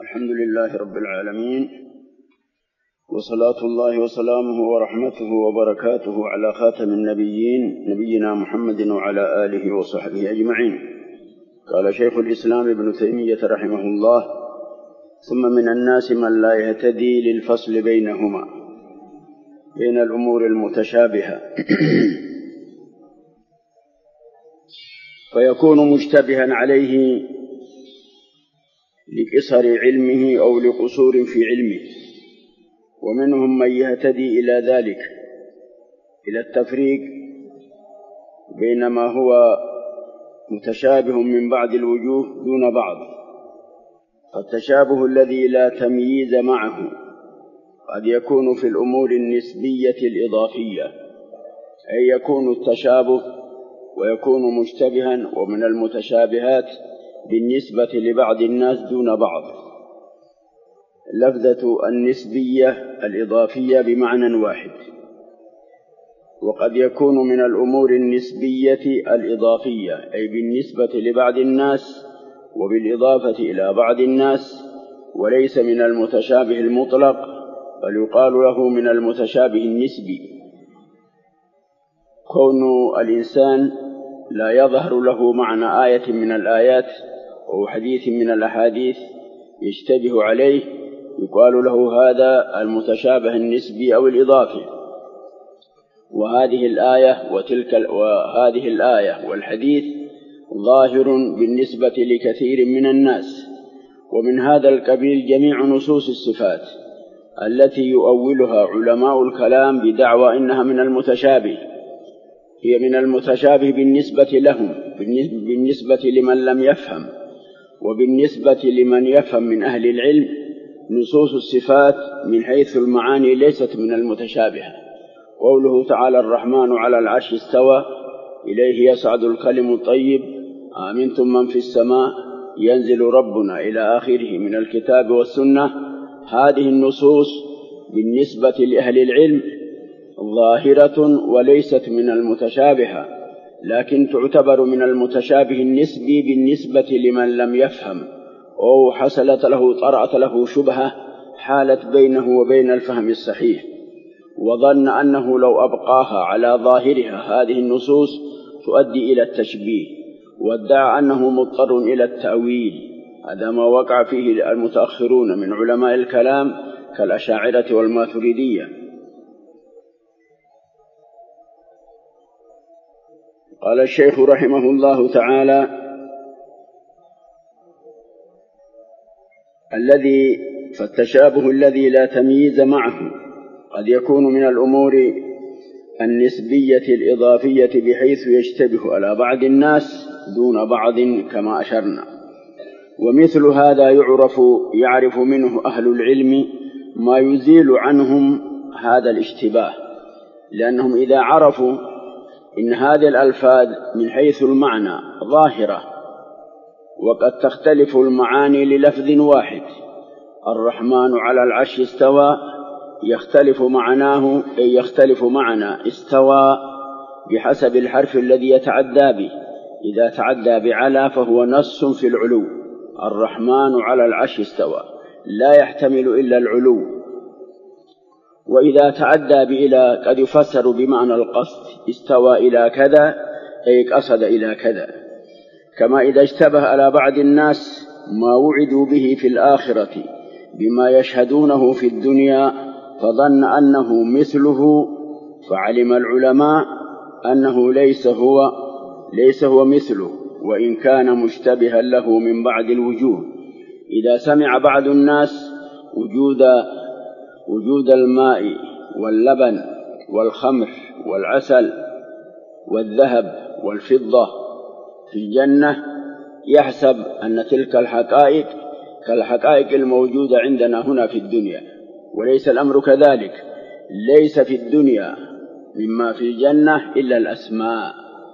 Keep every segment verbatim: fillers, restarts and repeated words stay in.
الحمد لله رب العالمين، وصلاة الله وسلامه ورحمته وبركاته على خاتم النبيين نبينا محمد وعلى آله وصحبه أجمعين. قال شيخ الإسلام ابن تيمية رحمه الله: ثم من الناس من لا يهتدي للفصل بينهما بين الأمور المتشابهة فيكون مشتبها عليه لقصر علمه أو لقصور في علمه، ومنهم من يهتدي إلى ذلك، إلى التفريق بين ما هو متشابه من بعض الوجوه دون بعض. فالتشابه الذي لا تمييز معه قد يكون في الأمور النسبية الإضافية، أي يكون التشابه ويكون مشتبها ومن المتشابهات بالنسبة لبعض الناس دون بعض. لفظة النسبية الإضافية بمعنى واحد. وقد يكون من الأمور النسبية الإضافية أي بالنسبة لبعض الناس وبالإضافة إلى بعض الناس، وليس من المتشابه المطلق، بل يقال له من المتشابه النسبي. كون الإنسان لا يظهر له معنى آية من الآيات أو حديث من الأحاديث يشتبه عليه، يقال له هذا المتشابه النسبي أو الإضافي. وهذه الآية وتلك وهذه الآية والحديث ظاهر بالنسبة لكثير من الناس. ومن هذا القبيل جميع نصوص الصفات التي يؤولها علماء الكلام بدعوى إنها من المتشابه، هي من المتشابه بالنسبة لهم، بالنسبة لمن لم يفهم. وبالنسبة لمن يفهم من أهل العلم نصوص الصفات من حيث المعاني ليست من المتشابهة. قوله تعالى: الرحمن على العرش استوى، إليه يصعد الكلم الطيب، آمنتم من في السماء، ينزل ربنا إلى آخره من الكتاب والسنة. هذه النصوص بالنسبة لأهل العلم ظاهرة وليست من المتشابهة، لكن تعتبر من المتشابه النسبي بالنسبة لمن لم يفهم أو حصلت له طرأت له شبهة حالت بينه وبين الفهم الصحيح، وظن أنه لو أبقاها على ظاهرها هذه النصوص تؤدي إلى التشبيه، وادعى أنه مضطر إلى التأويل. هذا ما وقع فيه المتأخرون من علماء الكلام كالأشاعرة والماتريدية. قال الشيخ رحمه الله تعالى: الذي فالتشابه الذي لا تمييز معه قد يكون من الأمور النسبية الإضافية بحيث يشتبه على بعض الناس دون بعض كما أشرنا. ومثل هذا يعرف يعرف منه أهل العلم ما يزيل عنهم هذا الاشتباه، لأنهم إذا عرفوا إن هذه الألفاظ من حيث المعنى ظاهرة وقد تختلف المعاني للفظ واحد، الرحمن على العرش استوى، يختلف معناه أي يختلف معنى استوى بحسب الحرف الذي يتعدى به. إذا تعدى بعلى فهو نص في العلو، الرحمن على العرش استوى لا يحتمل إلا العلو. وإذا تعدى بإلى قد يفسر بمعنى القصد، استوى إلى كذا أي قصد إلى كذا. كما إذا اشتبه على بعض الناس ما وعدوا به في الآخرة بما يشهدونه في الدنيا فظن أنه مثله، فعلم العلماء أنه ليس هو ليس هو مثله، وإن كان مشتبها له من بعض الوجوه. إذا سمع بعض الناس وجود وجود الماء واللبن والخمر والعسل والذهب والفضة في الجنة يحسب أن تلك الحقائق كالحقائق الموجودة عندنا هنا في الدنيا، وليس الأمر كذلك. ليس في الدنيا مما في الجنة إلا الأسماء،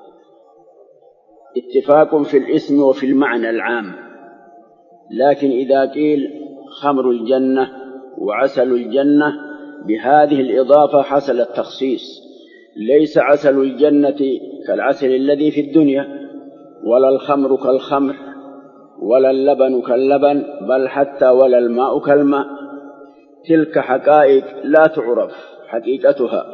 اتفاق في الاسم وفي المعنى العام. لكن إذا قيل خمر الجنة وعسل الجنة بهذه الإضافة حصل التخصيص. ليس عسل الجنة كالعسل الذي في الدنيا، ولا الخمر كالخمر، ولا اللبن كاللبن، بل حتى ولا الماء كالماء. تلك حقائق لا تعرف حقيقتها،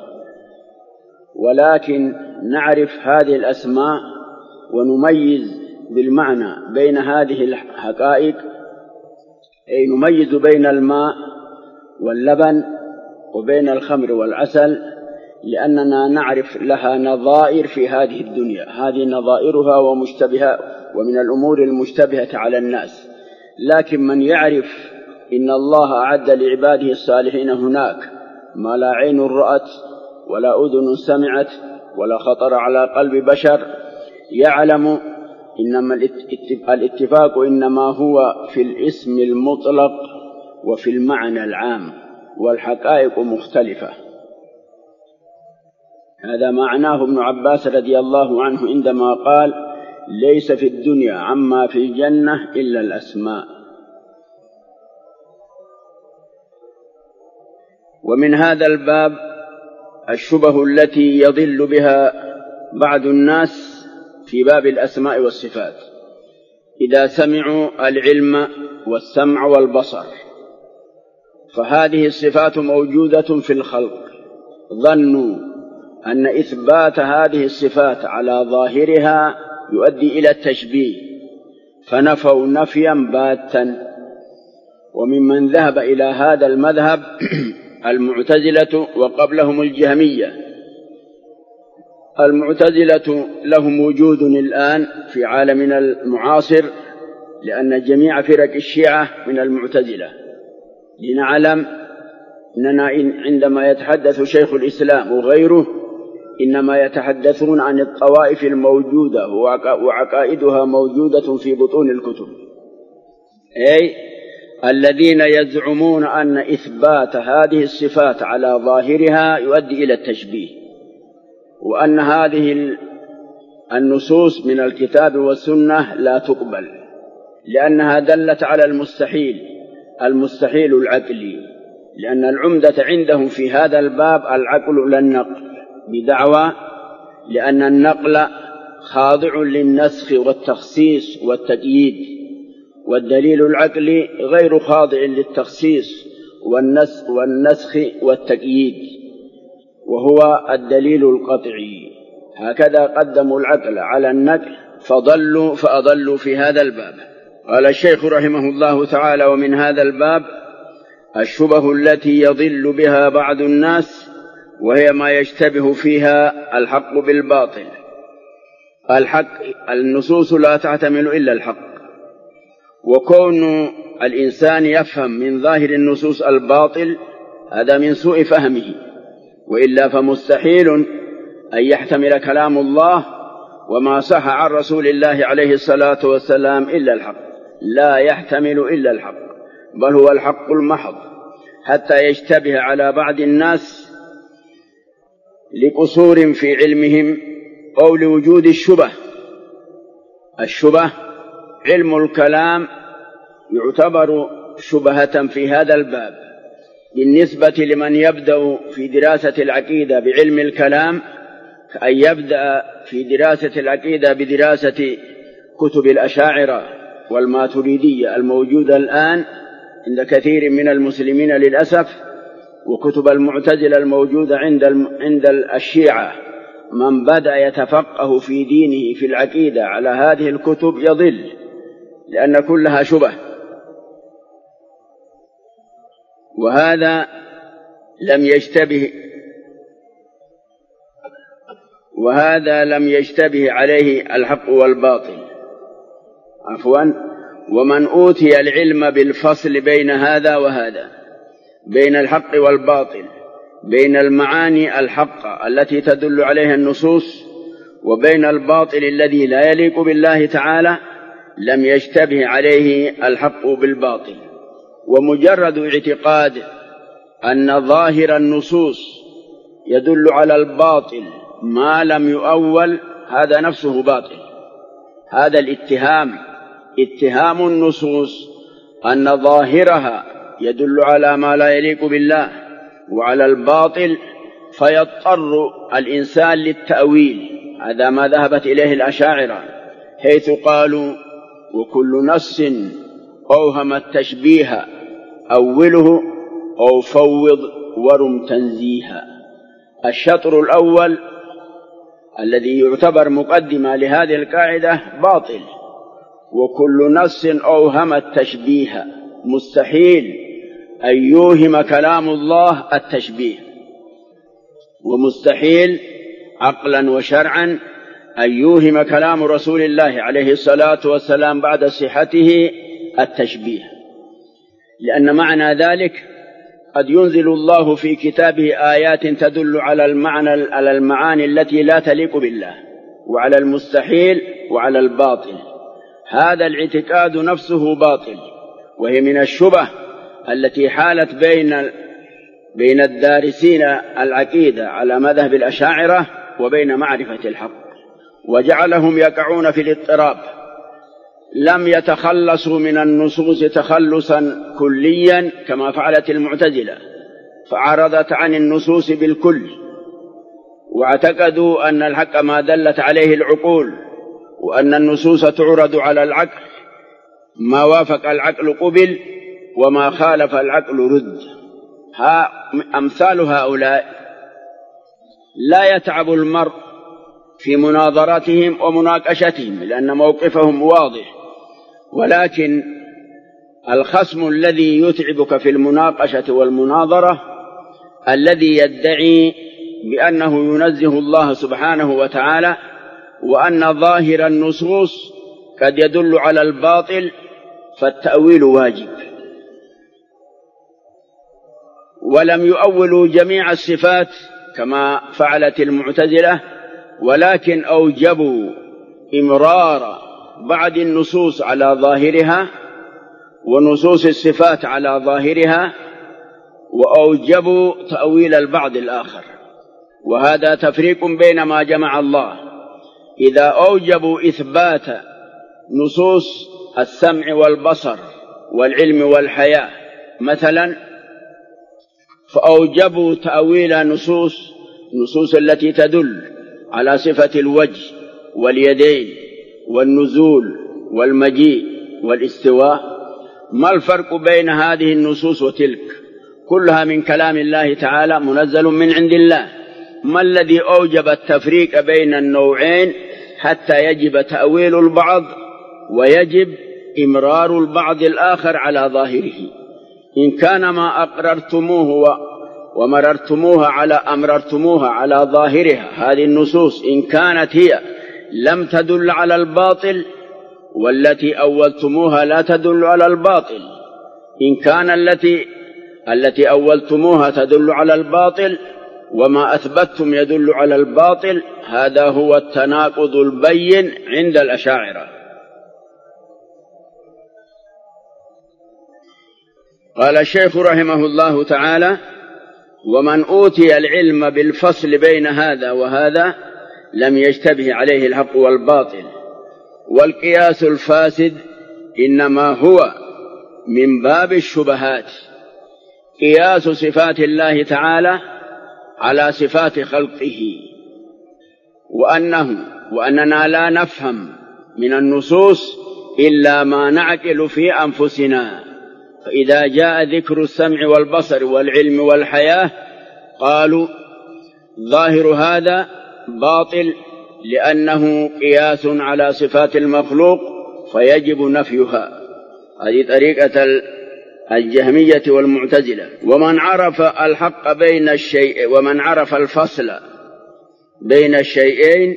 ولكن نعرف هذه الأسماء ونميز بالمعنى بين هذه الحقائق، أي نميز بين الماء واللبن وبين الخمر والعسل، لأننا نعرف لها نظائر في هذه الدنيا. هذه نظائرها ومشتبهة ومن الأمور المشتبهة على الناس. لكن من يعرف إن الله أعد لعباده الصالحين هناك ما لا عين رأت ولا أذن سمعت ولا خطر على قلب بشر، يعلم إنما الاتفاق إنما هو في الاسم المطلق وفي المعنى العام، والحقائق مختلفة. هذا معناه ابن عباس رضي الله عنه عندما قال: ليس في الدنيا عما في الجنة إلا الأسماء. ومن هذا الباب الشبه التي يضل بها بعض الناس في باب الأسماء والصفات، إذا سمعوا العلم والسمع والبصر، فهذه الصفات موجودة في الخلق، ظنوا أن إثبات هذه الصفات على ظاهرها يؤدي إلى التشبيه، فنفوا نفيا باتا. وممن ذهب إلى هذا المذهب المعتزلة وقبلهم الجهمية. المعتزلة لهم وجود الآن في عالمنا المعاصر، لأن جميع فرق الشيعة من المعتزلة. لنعلم أننا عندما يتحدث شيخ الإسلام وغيره إنما يتحدثون عن الطوائف الموجودة وعقائدها موجودة في بطون الكتب، أي الذين يزعمون أن إثبات هذه الصفات على ظاهرها يؤدي إلى التشبيه، وأن هذه النصوص من الكتاب والسنة لا تقبل، لأنها دلت على المستحيل، المستحيل العقلي، لأن العمدة عندهم في هذا الباب العقل لا النقل، بدعوى لأن النقل خاضع للنسخ والتخصيص والتقييد، والدليل العقلي غير خاضع للتخصيص والنسخ والتقييد، وهو الدليل القطعي. هكذا قدموا العقل على النقل فضلوا فأضلوا في هذا الباب. قال الشيخ رحمه الله تعالى: ومن هذا الباب الشبه التي يضل بها بعض الناس، وهي ما يشتبه فيها الحق بالباطل. الحق النصوص لا تعتمل إلا الحق، وكون الإنسان يفهم من ظاهر النصوص الباطل هذا من سوء فهمه، وإلا فمستحيل أن يحتمل كلام الله وما صح عن رسول الله عليه الصلاة والسلام إلا الحق، لا يحتمل إلا الحق، بل هو الحق المحض، حتى يشتبه على بعض الناس لقصور في علمهم أو لوجود الشبه. الشبه علم الكلام يعتبر شبهة في هذا الباب بالنسبة لمن يبدأ في دراسة العقيدة بعلم الكلام، كأن يبدأ في دراسة العقيدة بدراسة كتب الأشاعرة والماتريدية الموجودة الآن عند كثير من المسلمين للأسف، وكتب المعتزلة الموجودة عند عند الشيعة. من بدأ يتفقه في دينه في العقيدة على هذه الكتب يضل، لأن كلها شبه، وهذا لم يشتبه وهذا لم يشتبه عليه الحق والباطل. عفوا ومن أوتي العلم بالفصل بين هذا وهذا، بين الحق والباطل، بين المعاني الحقة التي تدل عليها النصوص وبين الباطل الذي لا يليق بالله تعالى، لم يشتبه عليه الحق بالباطل. ومجرد اعتقاد أن ظاهر النصوص يدل على الباطل ما لم يؤول، هذا نفسه باطل. هذا الاتهام، اتهام النصوص أن ظاهرها يدل على ما لا يليق بالله وعلى الباطل، فيضطر الإنسان للتأويل. هذا ما ذهبت إليه الأشاعرة، حيث قالوا وكل نص أوهم التشبيه أوله أو فوض ورم تنزيها. الشطر الأول الذي يعتبر مقدمة لهذه القاعدة باطل، وكل نص أوهم التشبيه، مستحيل أن يوهم كلام الله التشبيه، ومستحيل عقلا وشرعا أن يوهم كلام رسول الله عليه الصلاة والسلام بعد صحته التشبيه، لأن معنى ذلك قد ينزل الله في كتابه آيات تدل على المعنى على المعاني التي لا تليق بالله، وعلى المستحيل وعلى الباطل. هذا الاعتقاد نفسه باطل، وهي من الشبه التي حالت بين بين الدارسين العقيدة على مذهب الأشاعرة وبين معرفة الحق، وجعلهم يقعون في الاضطراب. لم يتخلصوا من النصوص تخلصا كليا كما فعلت المعتزلة، فعرضت عن النصوص بالكل، واعتقدوا أن الحق ما دلت عليه العقول، وأن النصوص تعرض على العقل، ما وافق العقل قبل وما خالف العقل رد. ها أمثال هؤلاء لا يتعب المرء في مناظرتهم ومناقشتهم لأن موقفهم واضح، ولكن الخصم الذي يتعبك في المناقشة والمناظرة الذي يدعي بأنه ينزه الله سبحانه وتعالى، وأن ظاهر النصوص قد يدل على الباطل، فالتأويل واجب. ولم يؤولوا جميع الصفات كما فعلت المعتزلة، ولكن أوجبوا إمرار بعض النصوص على ظاهرها ونصوص الصفات على ظاهرها، وأوجبوا تأويل البعض الآخر. وهذا تفريق بين ما جمع الله. إذا أوجبوا إثبات نصوص السمع والبصر والعلم والحياة مثلا، فأوجبوا تأويل نصوص نصوص التي تدل على صفة الوجه واليدين والنزول والمجيء والاستواء. ما الفرق بين هذه النصوص وتلك؟ كلها من كلام الله تعالى منزل من عند الله. ما الذي أوجب التفريق بين النوعين حتى يجب تأويل البعض ويجب إمرار البعض الآخر على ظاهره؟ إن كان ما أقررتموه ومررتموها على أمررتموها على ظاهرها، هذه النصوص إن كانت هي لم تدل على الباطل، والتي أولتموها لا تدل على الباطل. إن كان التي التي أولتموها تدل على الباطل وما أثبتتم يدل على الباطل، هذا هو التناقض البين عند الأشاعرة. قال الشيخ رحمه الله تعالى: ومن أوتي العلم بالفصل بين هذا وهذا لم يشتبه عليه الحق والباطل. والقياس الفاسد إنما هو من باب الشبهات، قياس صفات الله تعالى على صفات خلقه، وأنه وأننا لا نفهم من النصوص إلا ما نعقل في أنفسنا. فإذا جاء ذكر السمع والبصر والعلم والحياة قالوا ظاهر هذا باطل لأنه قياس على صفات المخلوق فيجب نفيها. هذه طريقة الجهمية والمعتزلة. ومن عرف الحق بين الشيء ومن عرف الفصل بين الشيئين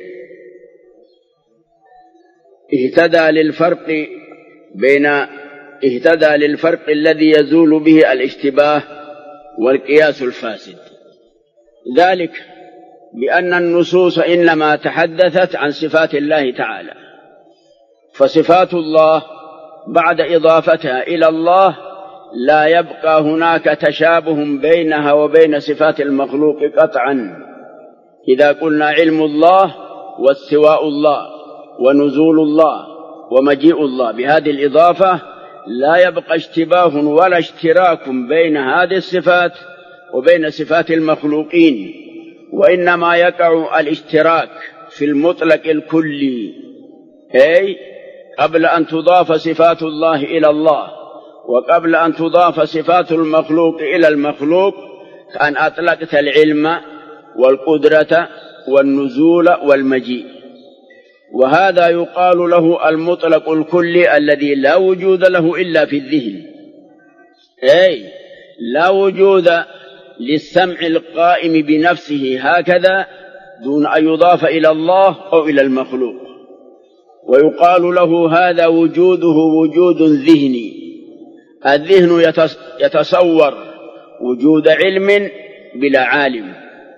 اهتدى للفرق بين اهتدى للفرق الذي يزول به الاشتباه والقياس الفاسد، ذلك بأن النصوص إنما تحدثت عن صفات الله تعالى، فصفات الله بعد إضافتها إلى الله لا يبقى هناك تشابه بينها وبين صفات المخلوق قطعا. إذا قلنا علم الله واستواء الله ونزول الله ومجيء الله بهذه الإضافة لا يبقى اشتباه ولا اشتراك بين هذه الصفات وبين صفات المخلوقين، وإنما يقع الاشتراك في المطلق الكلي، أي قبل أن تضاف صفات الله إلى الله وقبل أن تضاف صفات المخلوق إلى المخلوق أن أطلقت العلم والقدرة والنزول والمجيء، وهذا يقال له المطلق الكلي الذي لا وجود له إلا في الذهن، أي لا وجود للسمع القائم بنفسه هكذا دون أن يضاف إلى الله أو إلى المخلوق، ويقال له هذا وجوده وجود ذهني. الذهن يتصور وجود علم بلا عالم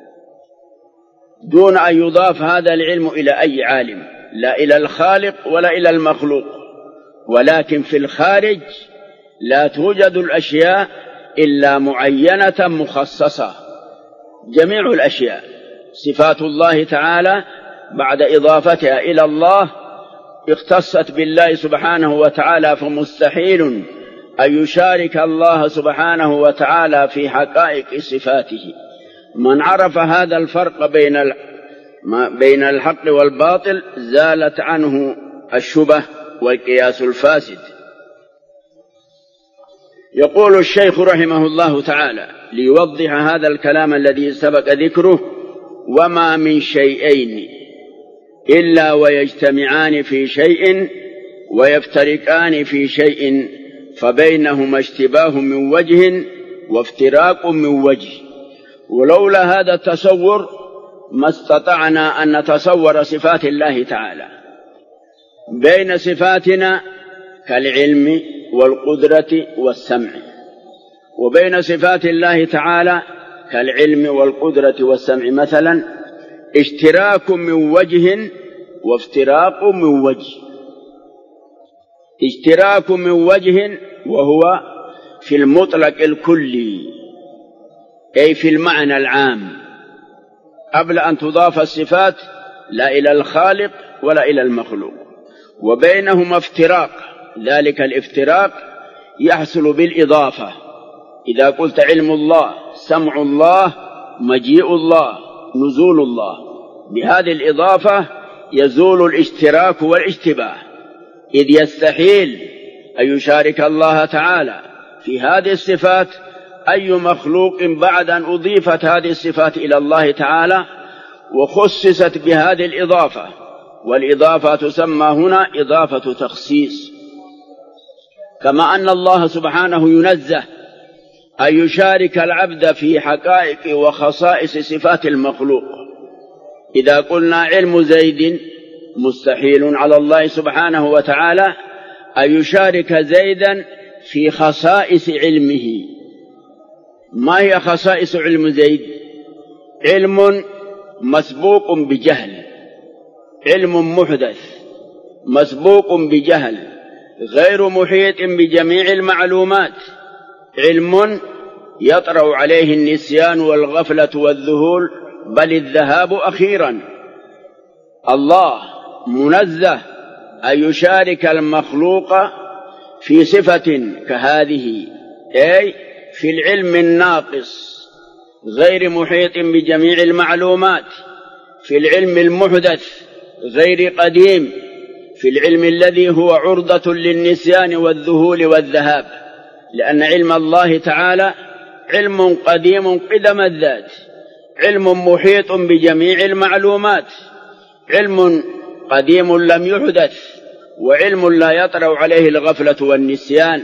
دون أن يضاف هذا العلم إلى أي عالم، لا إلى الخالق ولا إلى المخلوق. ولكن في الخارج لا توجد الأشياء إلا معينة مخصصة، جميع الأشياء صفات الله تعالى بعد إضافتها إلى الله اختصت بالله سبحانه وتعالى، فمستحيل أن يشارك الله سبحانه وتعالى في حقائق صفاته. من عرف هذا الفرق بين بين الحق والباطل زالت عنه الشبه والقياس الفاسد. يقول الشيخ رحمه الله تعالى ليوضح هذا الكلام الذي سبق ذكره: وما من شيئين إلا ويجتمعان في شيء ويفترقان في شيء، فبينهما اشتباه من وجه وافتراق من وجه. ولولا هذا التصور ما استطعنا أن نتصور صفات الله تعالى. بين صفاتنا كالعلم والقدرة والسمع، وبين صفات الله تعالى كالعلم والقدرة والسمع مثلا اشتراك من وجه وافتراق من وجه. اشتراك من وجه وهو في المطلق الكلي، أي في المعنى العام، قبل أن تضاف الصفات لا إلى الخالق ولا إلى المخلوق. وبينهما افتراق، ذلك الافتراق يحصل بالإضافة. إذا قلت علم الله، سمع الله، مجيء الله، نزول الله، بهذه الإضافة يزول الاشتراك والاشتباه، إذ يستحيل أن يشارك الله تعالى في هذه الصفات أي مخلوق بعد أن أضيفت هذه الصفات إلى الله تعالى وخصصت بهذه الإضافة. والإضافة تسمى هنا إضافة تخصيص، كما أن الله سبحانه ينزه أن يشارك العبد في حقائق وخصائص صفات المخلوق. إذا قلنا علم زيد، مستحيل على الله سبحانه وتعالى أن يشارك زيدا في خصائص علمه. ما هي خصائص علم زيد؟ علم مسبوق بجهل، علم محدث مسبوق بجهل، غير محيط بجميع المعلومات، علم يطرأ عليه النسيان والغفلة والذهول بل الذهاب أخيرا. الله منزه أن يشارك المخلوق في صفة كهذه، أي في العلم الناقص غير محيط بجميع المعلومات، في العلم المحدث غير قديم، في العلم الذي هو عرضة للنسيان والذهول والذهاب. لأن علم الله تعالى علم قديم قدم الذات، علم محيط بجميع المعلومات، علم قديم لم يحدث، وعلم لا يطرأ عليه الغفلة والنسيان.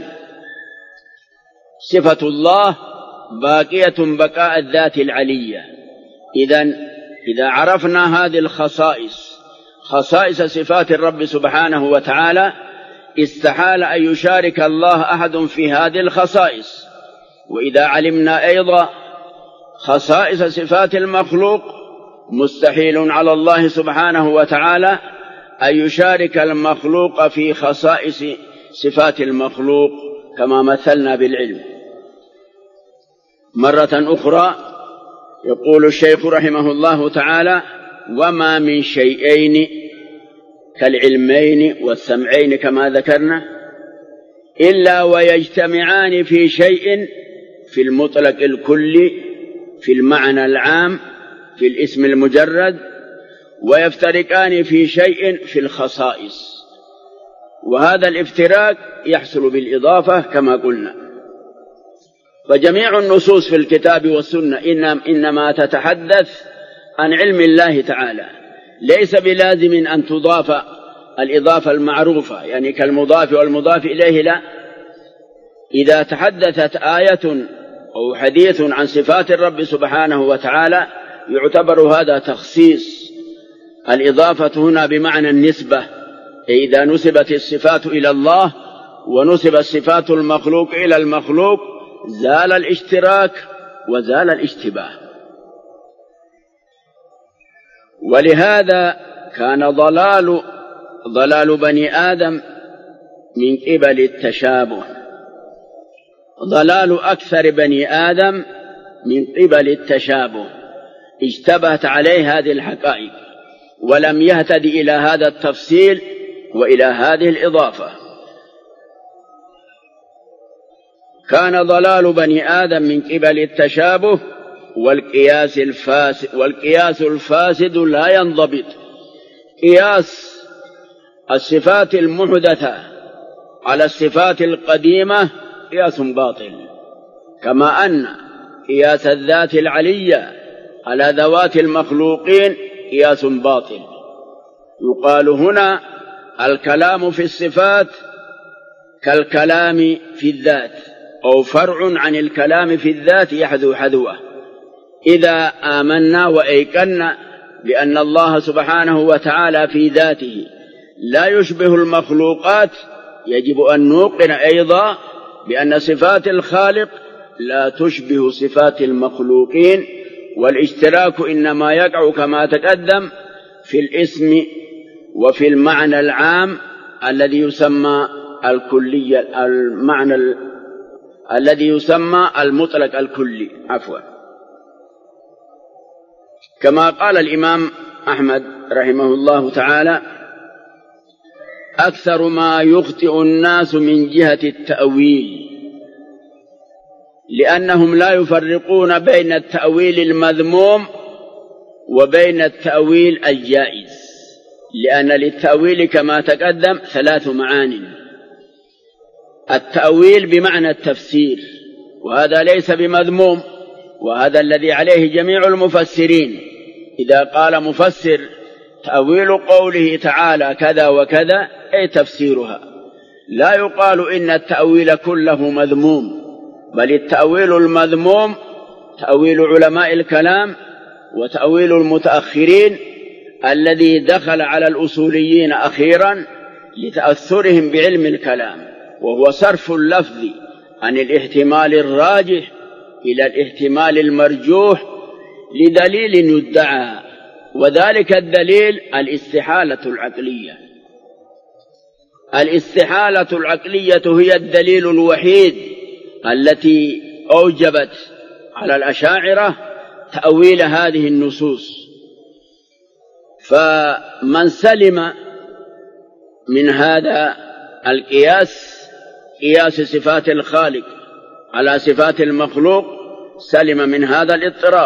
صفة الله باقية بقاء الذات العلية. إذن إذا عرفنا هذه الخصائص، خصائص صفات الرب سبحانه وتعالى، استحال أن يشارك الله أحد في هذه الخصائص. وإذا علمنا أيضا خصائص صفات المخلوق، مستحيل على الله سبحانه وتعالى أن يشارك المخلوق في خصائص صفات المخلوق كما مثلنا بالعلم. مرة أخرى يقول الشيخ رحمه الله تعالى: وما من شيئين كالعلمين والسمعين كما ذكرنا إلا ويجتمعان في شيء، في المطلق الكلي، في المعنى العام، في الاسم المجرد، ويفترقان في شيء في الخصائص. وهذا الافتراق يحصل بالإضافة كما قلنا. فجميع النصوص في الكتاب والسنة إنما تتحدث عن علم الله تعالى، ليس بلازم أن تضاف الإضافة المعروفة يعني كالمضاف والمضاف إليه، لا. إذا تحدثت آية أو حديث عن صفات الرب سبحانه وتعالى يعتبر هذا تخصيص. الإضافة هنا بمعنى النسبة، إذا نسبت الصفات إلى الله ونسب الصفات المخلوق إلى المخلوق زال الاشتراك وزال الاشتباه. ولهذا كان ضلال ضلال بني آدم من قبل التشابه، ضلال أكثر بني آدم من قبل التشابه، اشتبهت عليه هذه الحقائق ولم يهتد إلى هذا التفصيل وإلى هذه الإضافة. كان ضلال بني آدم من قبل التشابه والقياس الفاسد، والقياس الفاسد لا ينضبط. قياس الصفات المحدثة على الصفات القديمة قياس باطل، كما أن قياس الذات العلية على ذوات المخلوقين قياس باطل. يقال هنا الكلام في الصفات كالكلام في الذات، أو فرع عن الكلام في الذات يحذو حذوه. إذا آمنا وأيقنا بأن الله سبحانه وتعالى في ذاته لا يشبه المخلوقات، يجب أن نوقن أيضا بأن صفات الخالق لا تشبه صفات المخلوقين، والاشتراك إنما يقع كما تقدم في الاسم وفي المعنى العام الذي يسمى الكلية، المعنى ال... الذي يسمى المطلق الكلي عفوا. كما قال الإمام أحمد رحمه الله تعالى: أكثر ما يخطئ الناس من جهة التأويل، لأنهم لا يفرقون بين التأويل المذموم وبين التأويل الجائز، لأن للتأويل كما تقدم ثلاث معاني: التأويل بمعنى التفسير، وهذا ليس بمذموم، وهذا الذي عليه جميع المفسرين. إذا قال مفسر تأويل قوله تعالى كذا وكذا أي تفسيرها، لا يقال إن التأويل كله مذموم، بل التأويل المذموم تأويل علماء الكلام وتأويل المتأخرين الذي دخل على الأصوليين أخيرا لتأثرهم بعلم الكلام، وهو صرف اللفظ عن الاحتمال الراجح إلى الاحتمال المرجوح لدليل يدعى، وذلك الدليل الاستحالة العقلية. الاستحالة العقلية هي الدليل الوحيد التي أوجبت على الأشاعرة تأويل هذه النصوص. فمن سلم من هذا القياس، قياس صفات الخالق على صفات المخلوق، سلم من هذا الاضطراب.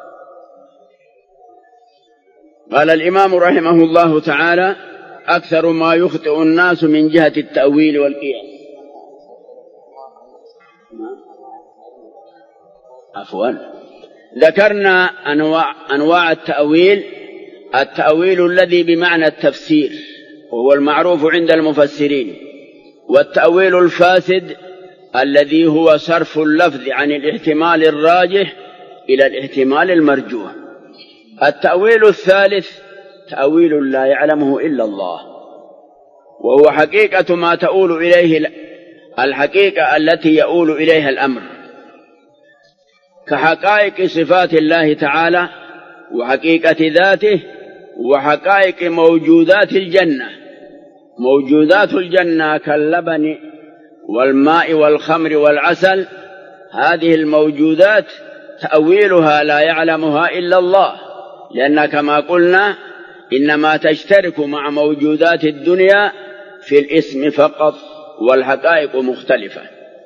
قال الإمام رحمه الله تعالى: أكثر ما يخطئ الناس من جهة التأويل والقياس. عفوا، ذكرنا أنواع, أنواع التأويل: التأويل الذي بمعنى التفسير وهو المعروف عند المفسرين، والتأويل الفاسد الذي هو صرف اللفظ عن الاحتمال الراجح إلى الاحتمال المرجوح. التأويل الثالث تأويل لا يعلمه إلا الله، وهو حقيقة ما تؤول إليه الحقيقة التي يؤول إليها الأمر، كحقائق صفات الله تعالى وحقيقة ذاته وحقائق موجودات الجنة. موجودات الجنة كاللبن والماء والخمر والعسل، هذه الموجودات تأويلها لا يعلمها إلا الله، لأن كما قلنا إنما تشترك مع موجودات الدنيا في الاسم فقط، والحقائق مختلفة.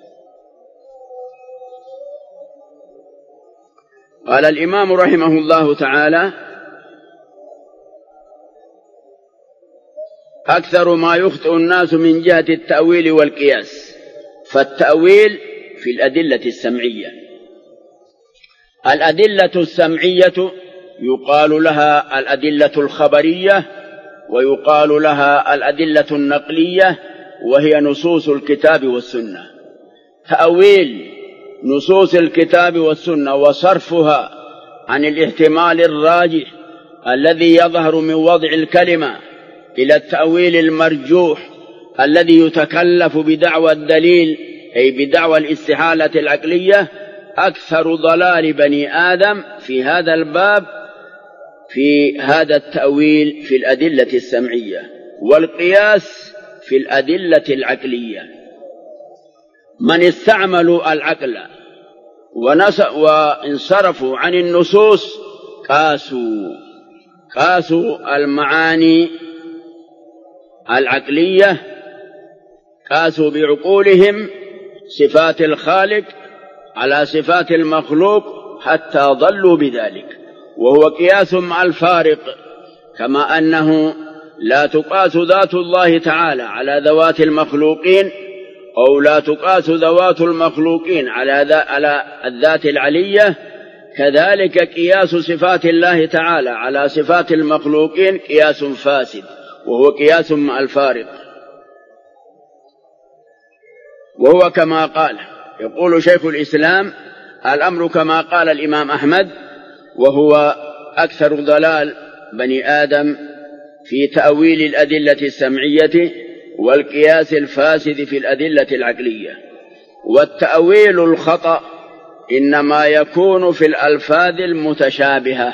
قال الإمام رحمه الله تعالى: أكثر ما يخطئ الناس من جهة التأويل والقياس. فالتأويل في الأدلة السمعية. الأدلة السمعية يقال لها الأدلة الخبرية، ويقال لها الأدلة النقلية، وهي نصوص الكتاب والسنة. تأويل نصوص الكتاب والسنة وصرفها عن الاحتمال الراجح الذي يظهر من وضع الكلمة إلى التأويل المرجوح الذي يتكلف بدعوى الدليل، أي بدعوى الاستحالة العقلية، أكثر ضلال بني آدم في هذا الباب في هذا التأويل في الأدلة السمعية، والقياس في الأدلة العقلية. من استعملوا العقل وانصرفوا عن النصوص قاسوا قاسوا المعاني العقلية، قاسوا بعقولهم صفات الخالق على صفات المخلوق حتى ضلوا بذلك، وهو قياس مع الفارق، كما أنه لا تقاس ذات الله تعالى على ذوات المخلوقين، أو لا تقاس ذوات المخلوقين على الذات العلية، كذلك قياس صفات الله تعالى على صفات المخلوقين قياس فاسد، وهو قياس مع الفارق. وهو كما قال، يقول شيخ الإسلام: الأمر كما قال الإمام أحمد، وهو أكثر ضلال بني آدم في تأويل الأدلة السمعية والقياس الفاسد في الأدلة العقلية. والتأويل الخطأ إنما يكون في الألفاظ المتشابهة.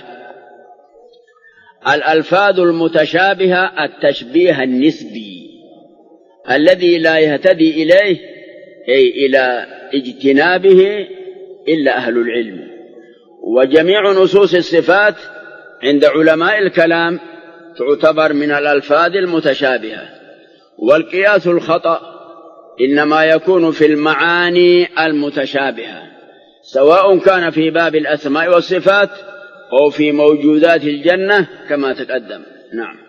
الألفاظ المتشابهة التشبيه النسبي الذي لا يهتدي إليه أي إلى اجتنابه إلا أهل العلم. وجميع نصوص الصفات عند علماء الكلام تعتبر من الألفاظ المتشابهة. والقياس الخطأ إنما يكون في المعاني المتشابهة، سواء كان في باب الأسماء والصفات أو في موجودات الجنة كما تقدم. نعم.